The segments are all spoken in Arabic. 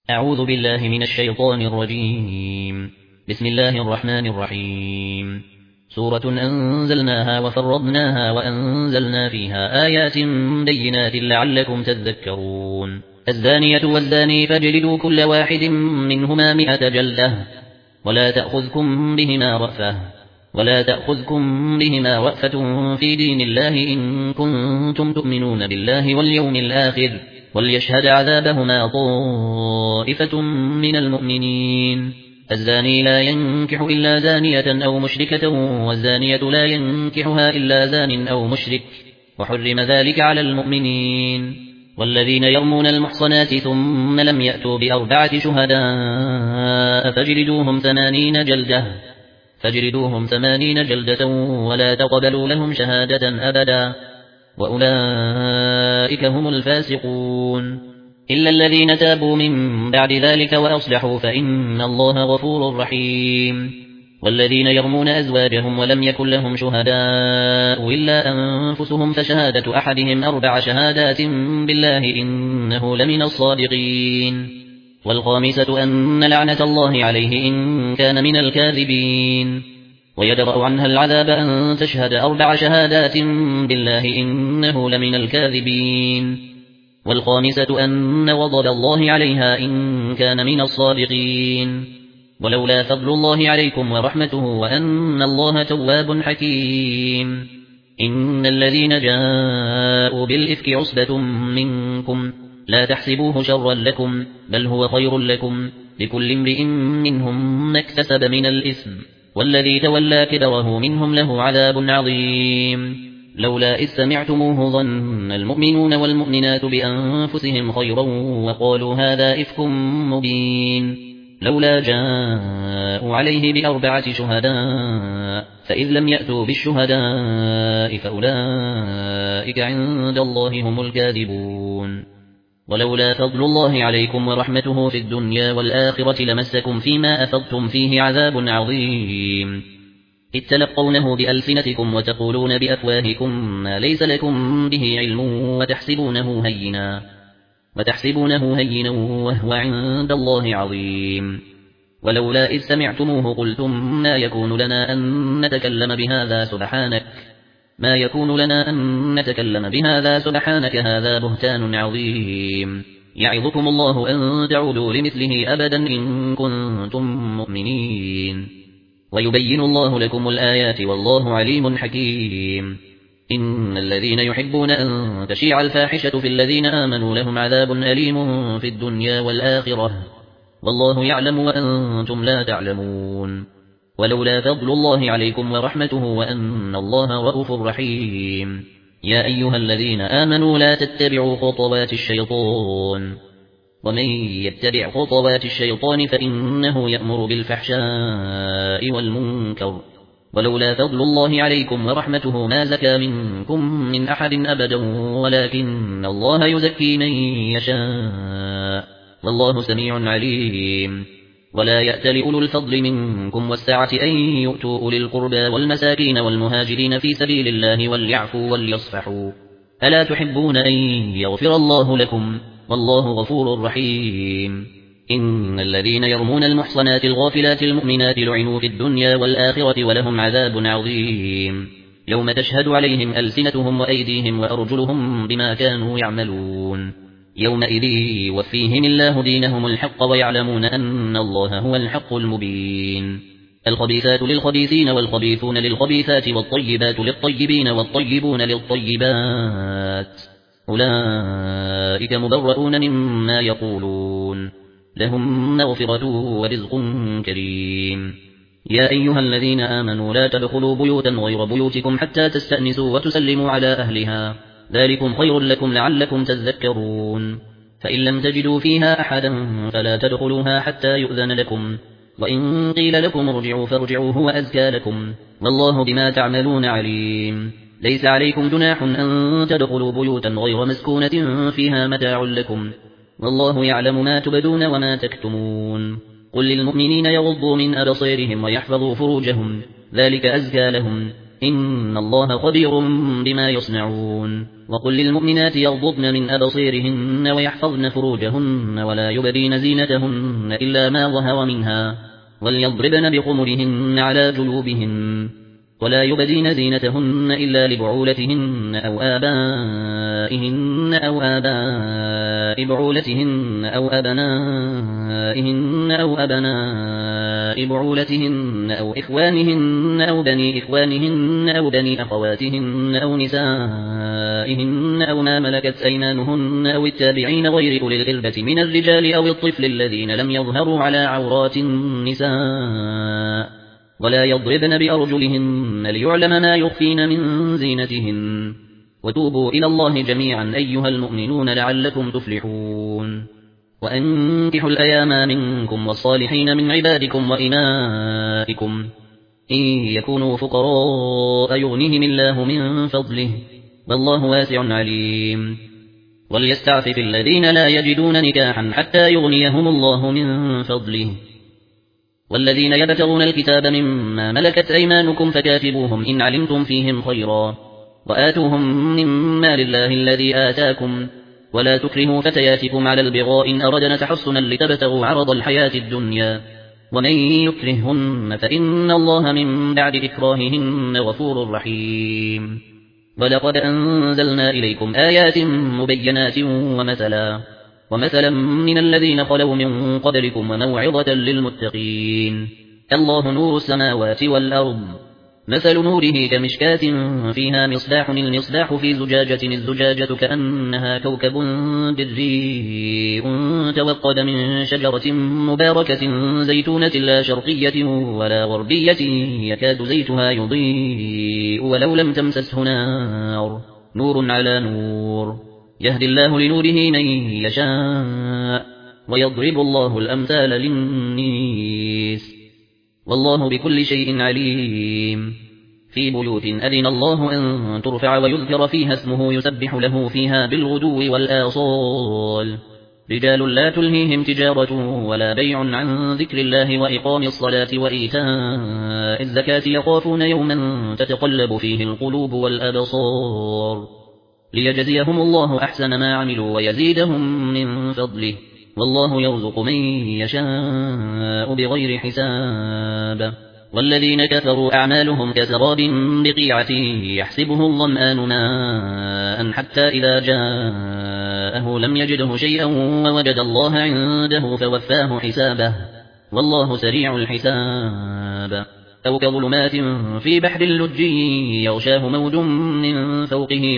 أعوذ بالله من الشيطان الرجيم. بسم الله الرحمن الرحيم. سورة أنزلناها وفرضناها وأنزلنا فيها آيات بينات لعلكم تذكرون. الزانية والزاني فاجلدوا كل واحد منهما 100 جلدة ولا تأخذكم بهما رأفة في دين الله إن كنتم تؤمنون بالله واليوم الآخر وليشهد عذابهما طائفة من المؤمنين. الزاني لا ينكح إلا زانية أو مشركة والزانية لا ينكحها إلا زان أو مشرك وحرم ذلك على المؤمنين. والذين يرمون المحصنات ثم لم يأتوا ب4 شهداء فاجلدوهم 80 جلدة ولا تقبلوا لهم شهادة أبدا وأولئك هم الفاسقون. إلا الذين تابوا من بعد ذلك وأصلحوا فإن الله غفور رحيم. والذين يرمون أزواجهم ولم يكن لهم شهداء إلا أنفسهم فشهادة أحدهم 4 شهادات بالله إنه لمن الصادقين. والخامسة أن لعنة الله عليه إن كان من الكاذبين. ويدرأ عنها العذاب أن تشهد 4 شهادات بالله إنه لمن الكاذبين. والخامسة أن وضل الله عليها إن كان من الصادقين. ولولا فضل الله عليكم ورحمته وأن الله تواب حكيم. إن الذين جاءوا بالإفك عصبة منكم لا تحسبوه شرا لكم بل هو خير لكم لكل امرئ منهم ما اكتسب من الإثم والذي تولى كبره منهم له عذاب عظيم. لولا إذ سمعتموه ظن المؤمنون والمؤمنات بأنفسهم خيرا وقالوا هذا إفك مبين. لولا جاءوا عليه ب4 شهداء فإذ لم يأتوا بالشهداء فأولئك عند الله هم الكاذبون. ولولا فضل الله عليكم ورحمته في الدنيا والآخرة لمسكم فيما أفضتم فيه عذاب عظيم. إذ تلقونه بألسنتكم وتقولون بأفواهكم ما ليس لكم به علم وتحسبونه هينا وهو عند الله عظيم. ولولا إذ سمعتموه قلتم ما يكون لنا أن نتكلم بهذا سبحانك هذا بهتان عظيم. يعظكم الله أن تعودوا لمثله أبدا إن كنتم مؤمنين. ويبين الله لكم الآيات والله عليم حكيم. إن الذين يحبون أن تشيع الفاحشة في الذين آمنوا لهم عذاب أليم في الدنيا والآخرة والله يعلم وأنتم لا تعلمون. ولولا فضل الله عليكم ورحمته وأن الله رؤوف رحيم. يا أيها الذين آمنوا لا تتبعوا خطوات الشيطان ومن يتبع خطوات الشيطان فإنه يأمر بالفحشاء والمنكر. ولولا فضل الله عليكم ورحمته ما زكى منكم من أحد أبدا ولكن الله يزكي من يشاء والله سميع عليم. ولا يأتل أولو الفضل منكم والسعة أن يؤتوا أولي القربى والمساكين والمهاجرين في سبيل الله وليعفوا وليصفحوا ألا تحبون أن يغفر الله لكم والله غفور رحيم. إن الذين يرمون المحصنات الغافلات المؤمنات لعنوا في الدنيا والآخرة ولهم عذاب عظيم. يوم تشهد عليهم ألسنتهم وأيديهم وأرجلهم بما كانوا يعملون. يومئذ يوفيهم الله دينهم الحق ويعلمون أن الله هو الحق المبين. الخبيثات للخبيثين والخبيثون للخبيثات والطيبات للطيبين والطيبون للطيبات أولئك مبرؤون مما يقولون لهم مغفرة ورزق كريم. يا أيها الذين آمنوا لا تدخلوا بيوتا غير بيوتكم حتى تستأنسوا وتسلموا على أهلها ذلكم خير لكم لعلكم تذكرون. فإن لم تجدوا فيها أحدا فلا تدخلوها حتى يؤذن لكم وإن قيل لكم ارجعوا فارجعوا هو أزكى لكم والله بما تعملون عليم. ليس عليكم جناح أن تدخلوا بيوتا غير مسكونة فيها متاع لكم والله يعلم ما تبدون وما تكتمون. قل للمؤمنين يغضوا من أبصارهم ويحفظوا فروجهم ذلك أزكى لهم إن الله خبير بما يصنعون وقل للمؤمنات يغضضن من أبصيرهن ويحفظن فروجهن ولا يبدين زينتهن إلا ما ظهر منها وليضربن بخمرهن على جيوبهن ولا يبدين زينتهن إلا لبعولتهن أو آبائهن أو آباء بعولتهن أو أبنائهن أو أبناء بعولتهن أو إخوانهن أو بني إخوانهن أو بني أخواتهن أو نسائهن أو ما ملكت أيمانهن أو التابعين غير أولي الإربة من الرجال أو الطفل الذين لم يظهروا على عورات النساء ولا يضربن بأرجلهن ليعلم ما يخفين من زينتهن وتوبوا إلى الله جميعا أيها المؤمنون لعلكم تفلحون وأنكحوا الأيام منكم والصالحين من عبادكم وإمائكم إن يكونوا فقراء يغنهم الله من فضله والله واسع عليم وليستعفف الذين لا يجدون نكاحا حتى يغنيهم الله من فضله والذين يبتغون الكتاب مما ملكت أيمانكم فكاتبوهم إن علمتم فيهم خيرا وآتوهم مما لله الذي آتاكم ولا تكرهوا فتياتكم على البغاء إن أردنا تحصنا لتبتغوا عرض الحياة الدنيا ومن يكرههن فإن الله من بعد إكراههن غفور رحيم ولقد أنزلنا إليكم آيات مبينات ومثلا من الذين خلوا من قبلكم وموعظة للمتقين الله نور السماوات والأرض مثل نوره كمشكاة فيها مصباح المصباح في زجاجة الزجاجة كأنها كوكب دري توقد من شجرة مباركة زيتونة لا شرقية ولا غربية يكاد زيتها يضيء ولو لم تمسسه نار نور على نور يهدي الله لنوره من يشاء ويضرب الله الأمثال للناس والله بكل شيء عليم في بيوت أذن الله أن ترفع ويذكر فيها اسمه يسبح له فيها بالغدو والآصال رجال لا تلهيهم تجارة ولا بيع عن ذكر الله وإقام الصلاة وإيتاء الزكاة يخافون يوما تتقلب فيه القلوب والأبصار ليجزيهم الله أحسن ما عملوا ويزيدهم من فضله والله يرزق من يشاء بغير حساب والذين كفروا أعمالهم كسراب بقيعة يحسبه الظمآن ماء حتى إذا جاءه لم يجده شيئا ووجد الله عنده فوفاه حسابه والله سريع الحساب أو كظلمات في بحر اللجي يغشاه موج من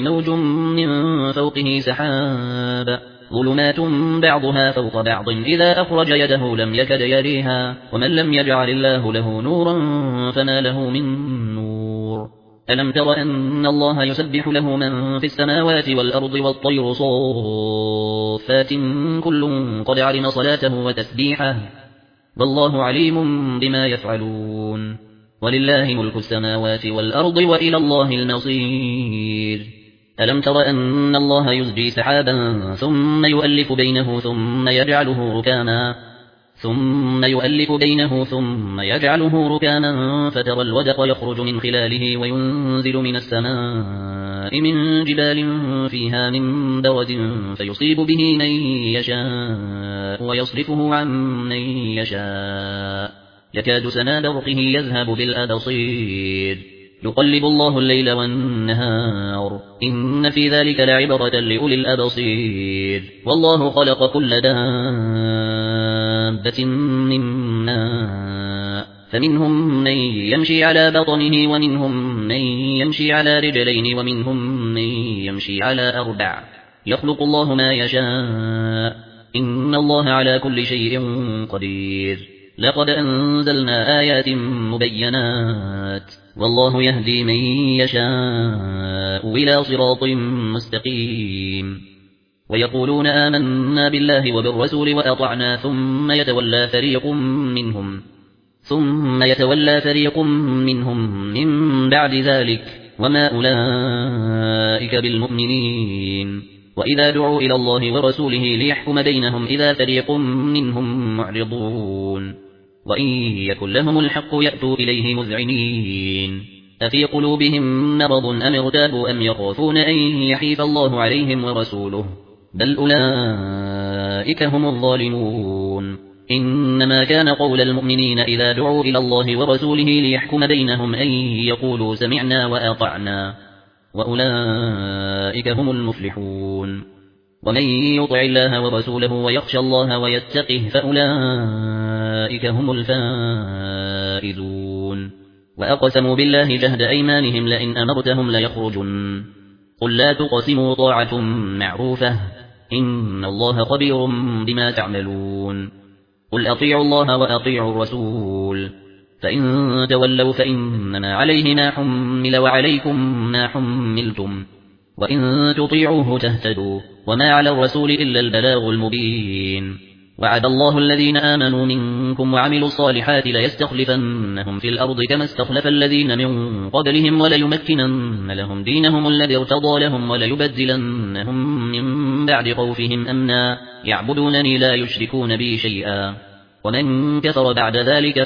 فوقه سحاب ظلمات بعضها فوق بعض إذا أخرج يده لم يكد يريها ومن لم يجعل الله له نورا فما له من نور ألم تر أن الله يسبح له من في السماوات والأرض والطير صافات كل قد علم صلاته وتسبيحه والله عليم بما يفعلون ولله ملك السماوات والأرض وإلى الله المصير ألم تر أن الله يزجي سحابا ثم يؤلف بينه ثم يجعله ركاما فترى الودق يخرج من خلاله وينزل من السماء من جبال فيها من برد فيصيب به من يشاء ويصرفه عن من يشاء يكاد سنا برقه يذهب بالأبصير يقلب الله الليل والنهار إن في ذلك لعبرة لأولي الأبصير والله خلق كل دابة من ماء فمنهم من يمشي على بطنه ومنهم من يمشي على رجلين ومنهم من يمشي على أربع يخلق الله ما يشاء إن الله على كل شيء قدير لقد أنزلنا آيات مبينات والله يهدي من يشاء إلى صراط مستقيم ويقولون آمنا بالله وبالرسول وأطعنا ثم يتولى فريق منهم من بعد ذلك وما أولئك بالمؤمنين وإذا دعوا إلى الله ورسوله ليحكم بينهم إذا فريق منهم معرضون وإن يكن لهم الحق يأتوا إليه مذعنين أفي قلوبهم مرض أم ارتابوا أم يخافون أن يحيف الله عليهم ورسوله بل أولئك هم الظالمون إنما كان قول المؤمنين إذا دعوا إلى الله ورسوله ليحكم بينهم أن يقولوا سمعنا وأطعنا وأولئك هم المفلحون ومن يطع الله ورسوله ويخشى الله ويتقه فأولئك هم الفائزون وأقسموا بالله جهد أيمانهم لئن أمرتهم ليخرجن قل لا تقسموا طاعة معروفة إن الله خبير بما تعملون قل أطيعوا الله وأطيعوا الرسول فإن تولوا فإنما عليه ما حمل وعليكم ما حملتم وإن تطيعوه تهتدوا وما على الرسول إلا البلاغ المبين وعد الله الذين آمنوا منكم وعملوا الصالحات ليستخلفنهم في الأرض كما استخلف الذين من قبلهم وليمكنن لهم دينهم الذي ارتضى لهم وليبدلنهم من بعد خوفهم أمنا يعبدونني لا يشركون بي شيئا ومن كفر بعد ذلك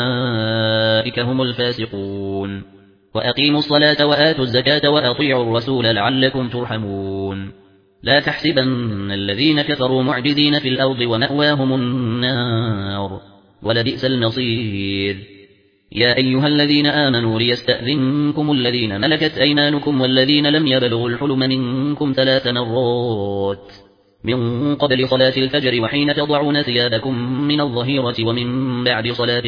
فأولئك هم الفاسقون وأقيموا الصلاة وآتوا الزكاة وأطيعوا الرسول لعلكم ترحمون لا تحسبن الذين كفروا معجزين في الأرض ومأواهم النار ولبئس المصير يا أيها الذين آمنوا ليستأذنكم الذين ملكت أيمانكم والذين لم يبلغوا الحلم منكم 3 مرات من قبل صلاة الفجر وحين تضعون ثيابكم من الظهيرة ومن بعد صلاة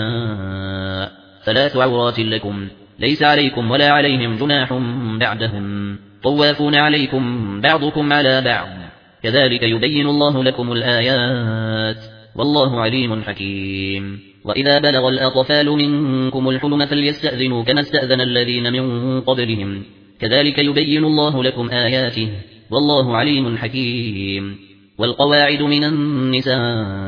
العشاء 3 عورات لكم ليس عليكم ولا عليهم جناح بعدهم طوافون عليكم بعضكم على بعض كذلك يبين الله لكم الآيات والله عليم حكيم وإذا بلغ الأطفال منكم الحلم فليستأذنوا كما استأذن الذين من قبلهم كذلك يبين الله لكم آياته والله عليم حكيم والقواعد من النساء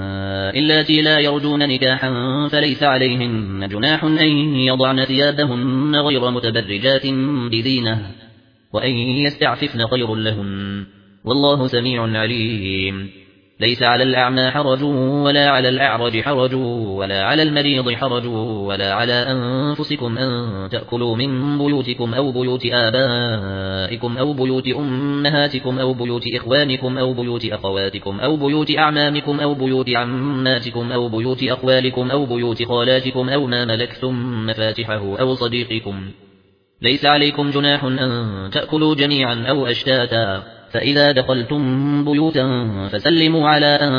اللاتي لا يرجون نكاحا فليس عليهن جناح أن يضعن ثيابهن غير متبرجات بزينة وأن يستعففن خير لهن والله سميع عليم ليس على الأعمى حرج ولا على الأعرج حرج ولا على المريض حرج ولا على أنفسكم أن تأكلوا من بيوتكم أو بيوت آبائكم أو بيوت أمهاتكم أو بيوت إخوانكم أو بيوت أخواتكم أو بيوت أعمامكم أو بيوت عماتكم أو بيوت أخوالكم أو بيوت خالاتكم أو ما ملكتم مفاتحه أو صديقكم ليس عليكم جناح أن تأكلوا جميعا أو أشتاتا فإذا دخلتم بيوتا فسلموا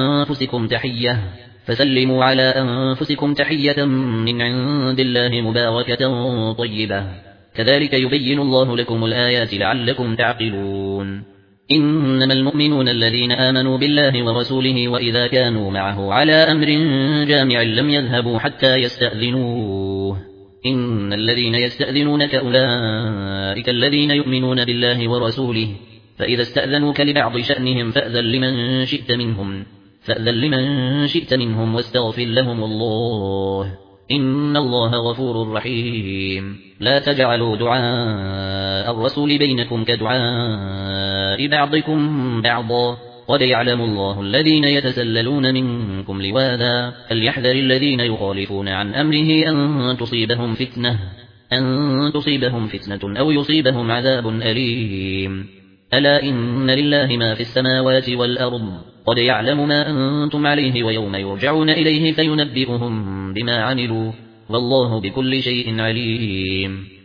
على أنفسكم تحية من عند الله مباركة طيبة كذلك يبين الله لكم الآيات لعلكم تعقلون إنما المؤمنون الذين آمنوا بالله ورسوله وإذا كانوا معه على أمر جامع لم يذهبوا حتى يستأذنوه إن الذين يستأذنونك أولئك الذين يؤمنون بالله ورسوله فإذا استأذنوك لبعض شأنهم فأذن لمن شئت منهم واستغفر لهم الله إن الله غفور رحيم لا تجعلوا دعاء الرسول بينكم كدعاء بعضكم بعضا قد يعلم الله الذين يتسللون منكم لواذا فليحذر الذين يخالفون عن أمره أن تصيبهم فتنة أو يصيبهم عذاب أليم ألا إن لله ما في السماوات والأرض قد يعلم ما أنتم عليه ويوم يرجعون إليه فينبئهم بما عملوا والله بكل شيء عليم